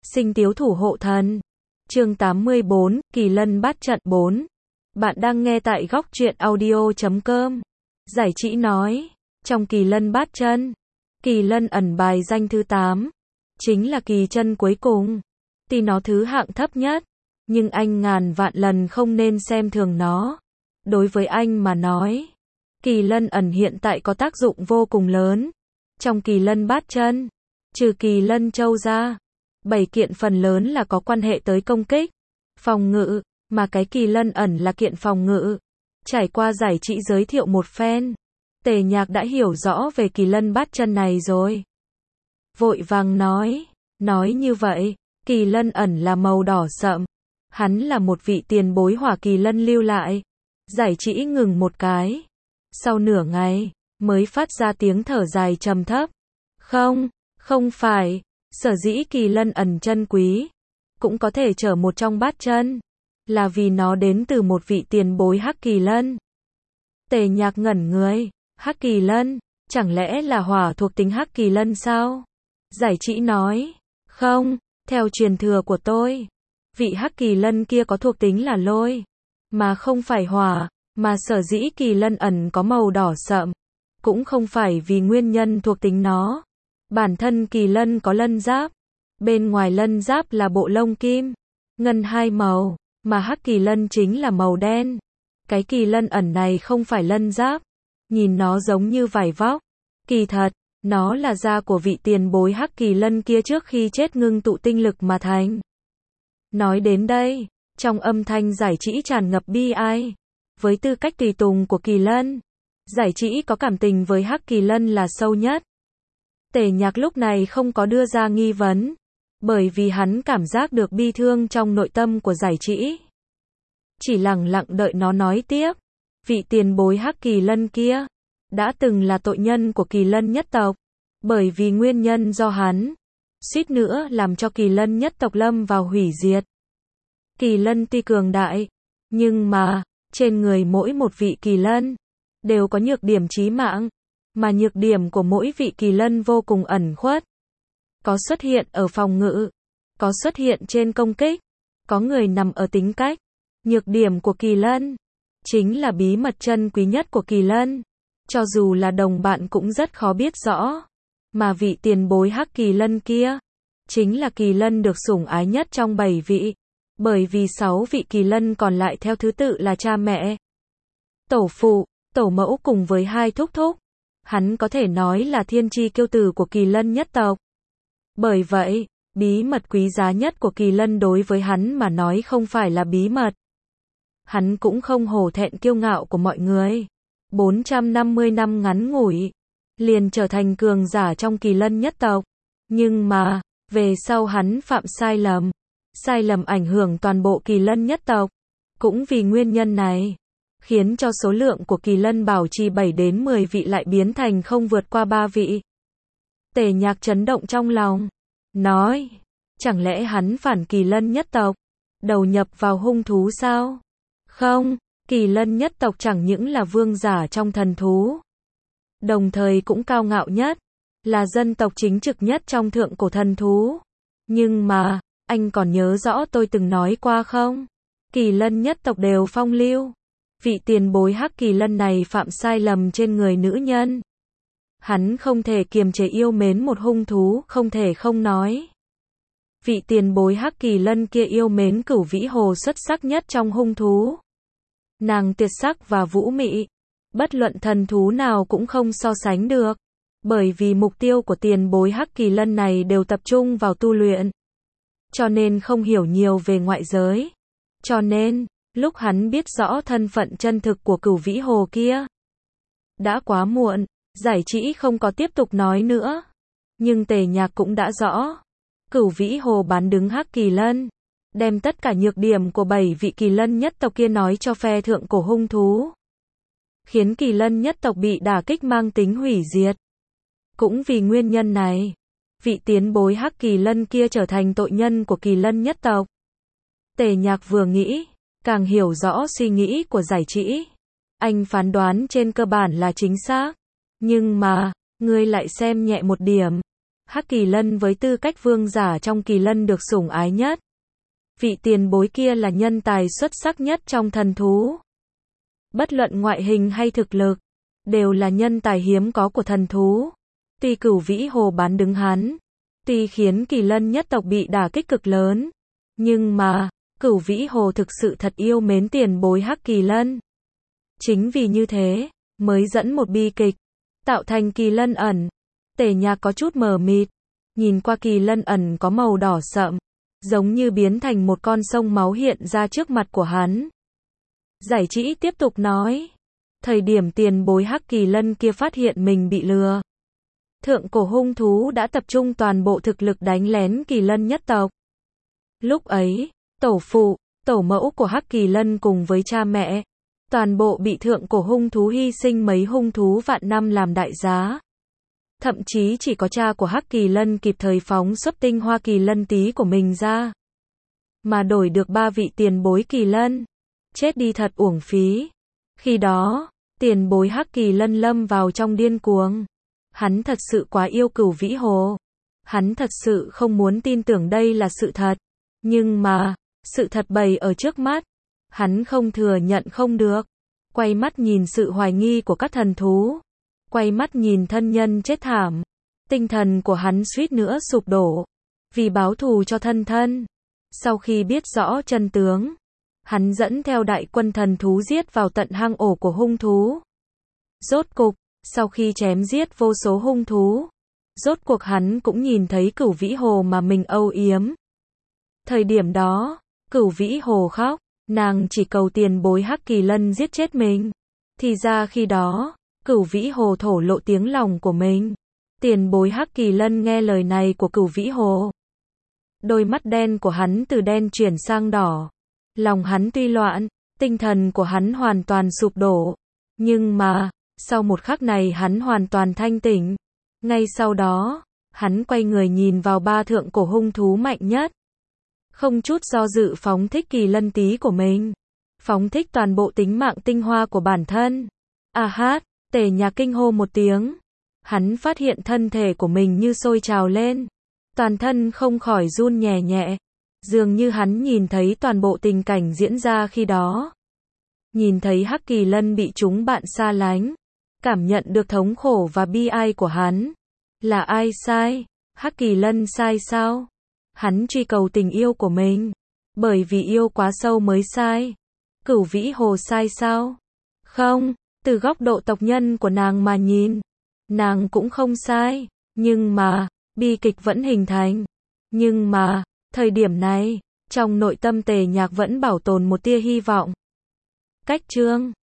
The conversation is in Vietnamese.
Sinh tiếu thủ hộ thần. Chương 84, Kỳ Lân bát trận 4. Bạn đang nghe tại góc truyện audio.com. Giải Trĩ nói, trong Kỳ Lân bát chân, Kỳ Lân ẩn bài danh thứ 8, chính là kỳ chân cuối cùng. Tuy nó thứ hạng thấp nhất, nhưng anh ngàn vạn lần không nên xem thường nó. Đối với anh mà nói, Kỳ Lân ẩn hiện tại có tác dụng vô cùng lớn. Trong Kỳ Lân bát chân, trừ Kỳ Lân châu ra, 7 kiện phần lớn là có quan hệ tới công kích, phòng ngự, mà cái Kỳ Lân ẩn là kiện phòng ngự. Trải qua Giải Trĩ giới thiệu một phen, Tề Nhạc đã hiểu rõ về Kỳ Lân bát chân này rồi. Vội vàng nói như vậy, Kỳ Lân ẩn là màu đỏ sậm. Hắn là một vị tiền bối Hỏa Kỳ Lân lưu lại. Giải Trĩ ngừng một cái. Sau nửa ngày, mới phát ra tiếng thở dài trầm thấp. Không phải. Sở dĩ Kỳ Lân ẩn chân quý, cũng có thể trở một trong bát chân, là vì nó đến từ một vị tiền bối Hắc Kỳ Lân. Tề Nhạc ngẩn người. Hắc Kỳ Lân, chẳng lẽ là hỏa thuộc tính Hắc Kỳ Lân sao? Giải Trĩ nói, không, theo truyền thừa của tôi, vị Hắc Kỳ Lân kia có thuộc tính là lôi, mà không phải hỏa, mà sở dĩ Kỳ Lân ẩn có màu đỏ sậm, cũng không phải vì nguyên nhân thuộc tính nó. Bản thân Kỳ Lân có lân giáp, bên ngoài lân giáp là bộ lông kim, ngân hai màu, mà Hắc Kỳ Lân chính là màu đen. Cái Kỳ Lân ẩn này không phải lân giáp, nhìn nó giống như vải vóc, kỳ thật, nó là da của vị tiền bối Hắc Kỳ Lân kia trước khi chết ngưng tụ tinh lực mà thành. Nói đến đây, trong âm thanh Giải Trĩ tràn ngập bi ai. Với tư cách tùy tùng của Kỳ Lân, Giải Trĩ có cảm tình với Hắc Kỳ Lân là sâu nhất. Tề Nhạc lúc này không có đưa ra nghi vấn, bởi vì hắn cảm giác được bi thương trong nội tâm của Giải Trĩ. Chỉ lặng lặng đợi nó nói tiếp. Vị tiền bối Hắc Kỳ Lân kia, đã từng là tội nhân của Kỳ Lân nhất tộc, bởi vì nguyên nhân do hắn, suýt nữa làm cho Kỳ Lân nhất tộc lâm vào hủy diệt. Kỳ Lân tuy cường đại, nhưng mà, trên người mỗi một vị Kỳ Lân, đều có nhược điểm chí mạng, mà nhược điểm của mỗi vị Kỳ Lân vô cùng ẩn khuất. Có xuất hiện ở phòng ngự, có xuất hiện trên công kích, có người nằm ở tính cách. Nhược điểm của Kỳ Lân, chính là bí mật chân quý nhất của Kỳ Lân. Cho dù là đồng bạn cũng rất khó biết rõ. Mà vị tiền bối Hắc Kỳ Lân kia, chính là Kỳ Lân được sủng ái nhất trong 7 vị. Bởi vì 6 vị Kỳ Lân còn lại theo thứ tự là cha mẹ, tổ phụ, tổ mẫu cùng với 2 thúc thúc. Hắn có thể nói là thiên chi kiêu tử của Kỳ Lân nhất tộc. Bởi vậy, bí mật quý giá nhất của Kỳ Lân đối với hắn mà nói không phải là bí mật. Hắn cũng không hổ thẹn kiêu ngạo của mọi người. 450 năm ngắn ngủi, liền trở thành cường giả trong Kỳ Lân nhất tộc. Nhưng mà, về sau hắn phạm sai lầm ảnh hưởng toàn bộ Kỳ Lân nhất tộc. Cũng vì nguyên nhân này, khiến cho số lượng của Kỳ Lân bảo trì 7 đến 10 vị lại biến thành không vượt qua 3 vị. Tề Nhạc chấn động trong lòng, nói, chẳng lẽ hắn phản Kỳ Lân nhất tộc, đầu nhập vào hung thú sao? Không, Kỳ Lân nhất tộc chẳng những là vương giả trong thần thú, đồng thời cũng cao ngạo nhất, là dân tộc chính trực nhất trong thượng cổ thần thú. Nhưng mà, anh còn nhớ rõ tôi từng nói qua không? Kỳ Lân nhất tộc đều phong lưu. Vị tiền bối Hắc Kỳ Lân này phạm sai lầm trên người nữ nhân. Hắn không thể kiềm chế yêu mến một hung thú, không thể không nói. Vị tiền bối Hắc Kỳ Lân kia yêu mến Cửu Vĩ Hồ xuất sắc nhất trong hung thú. Nàng tuyệt sắc và vũ mị, bất luận thần thú nào cũng không so sánh được. Bởi vì mục tiêu của tiền bối Hắc Kỳ Lân này đều tập trung vào tu luyện, cho nên không hiểu nhiều về ngoại giới. Cho nên, lúc hắn biết rõ thân phận chân thực của Cửu Vĩ Hồ kia, đã quá muộn. Giải Trĩ không có tiếp tục nói nữa. Nhưng Tề Nhạc cũng đã rõ. Cửu Vĩ Hồ bán đứng Hắc Kỳ Lân, đem tất cả nhược điểm của 7 vị Kỳ Lân nhất tộc kia nói cho phe thượng cổ hung thú, khiến Kỳ Lân nhất tộc bị đả kích mang tính hủy diệt. Cũng vì nguyên nhân này, vị tiền bối Hắc Kỳ Lân kia trở thành tội nhân của Kỳ Lân nhất tộc. Tề Nhạc vừa nghĩ, càng hiểu rõ suy nghĩ của Giải Trĩ. Anh phán đoán trên cơ bản là chính xác. Nhưng mà, ngươi lại xem nhẹ một điểm. Hắc Kỳ Lân với tư cách vương giả trong Kỳ Lân được sủng ái nhất. Vị tiền bối kia là nhân tài xuất sắc nhất trong thần thú. Bất luận ngoại hình hay thực lực, đều là nhân tài hiếm có của thần thú. Tuy Cửu Vĩ Hồ bán đứng hắn, tuy khiến Kỳ Lân nhất tộc bị đả kích cực lớn, nhưng mà, Cửu Vĩ Hồ thực sự thật yêu mến tiền bối Hắc Kỳ Lân. Chính vì như thế, mới dẫn một bi kịch, tạo thành Kỳ Lân ẩn. Tề Nhạc có chút mờ mịt, nhìn qua Kỳ Lân ẩn có màu đỏ sậm, giống như biến thành một con sông máu hiện ra trước mặt của hắn. Giải Trĩ tiếp tục nói, thời điểm tiền bối Hắc Kỳ Lân kia phát hiện mình bị lừa, thượng cổ hung thú đã tập trung toàn bộ thực lực đánh lén Kỳ Lân nhất tộc. Lúc ấy, tổ phụ, tổ mẫu của Hắc Kỳ Lân cùng với cha mẹ, toàn bộ bị thượng cổ hung thú hy sinh mấy hung thú vạn năm làm đại giá. Thậm chí chỉ có cha của Hắc Kỳ Lân kịp thời phóng xuất tinh hoa Kỳ Lân tí của mình ra, mà đổi được 3 vị tiền bối Kỳ Lân. Chết đi thật uổng phí. Khi đó, tiền bối Hắc Kỳ Lân lâm vào trong điên cuồng. Hắn thật sự quá yêu Cửu Vĩ Hồ. Hắn thật sự không muốn tin tưởng đây là sự thật. Nhưng mà, sự thật bày ở trước mắt. Hắn không thừa nhận không được. Quay mắt nhìn sự hoài nghi của các thần thú. Quay mắt nhìn thân nhân chết thảm. Tinh thần của hắn suýt nữa sụp đổ. Vì báo thù cho thân thân. Sau khi biết rõ chân tướng, hắn dẫn theo đại quân thần thú giết vào tận hang ổ của hung thú. Rốt cục, sau khi chém giết vô số hung thú, rốt cuộc hắn cũng nhìn thấy Cửu Vĩ Hồ mà mình âu yếm. Thời điểm đó, Cửu Vĩ Hồ khóc, nàng chỉ cầu tiền bối Hắc Kỳ Lân giết chết mình. Thì ra khi đó, Cửu Vĩ Hồ thổ lộ tiếng lòng của mình. Tiền bối Hắc Kỳ Lân nghe lời này của Cửu Vĩ Hồ. Đôi mắt đen của hắn từ đen chuyển sang đỏ. Lòng hắn tuy loạn, tinh thần của hắn hoàn toàn sụp đổ. Nhưng mà, sau một khắc này hắn hoàn toàn thanh tỉnh. Ngay sau đó, hắn quay người nhìn vào 3 thượng cổ hung thú mạnh nhất. Không chút do dự phóng thích Kỳ Lân tí của mình. Phóng thích toàn bộ tính mạng tinh hoa của bản thân. Hát, Tề Nhạc kinh hô một tiếng. Hắn phát hiện thân thể của mình như sôi trào lên. Toàn thân không khỏi run nhẹ nhẹ. Dường như hắn nhìn thấy toàn bộ tình cảnh diễn ra khi đó. Nhìn thấy Hắc Kỳ Lân bị chúng bạn xa lánh. Cảm nhận được thống khổ và bi ai của hắn. Là ai sai? Hắc Kỳ Lân sai sao? Hắn truy cầu tình yêu của mình. Bởi vì yêu quá sâu mới sai. Cửu Vĩ Hồ sai sao? Không, từ góc độ tộc nhân của nàng mà nhìn. Nàng cũng không sai. Nhưng mà, bi kịch vẫn hình thành. Nhưng mà, thời điểm này, trong nội tâm Tề Nhạc vẫn bảo tồn một tia hy vọng. Cách chương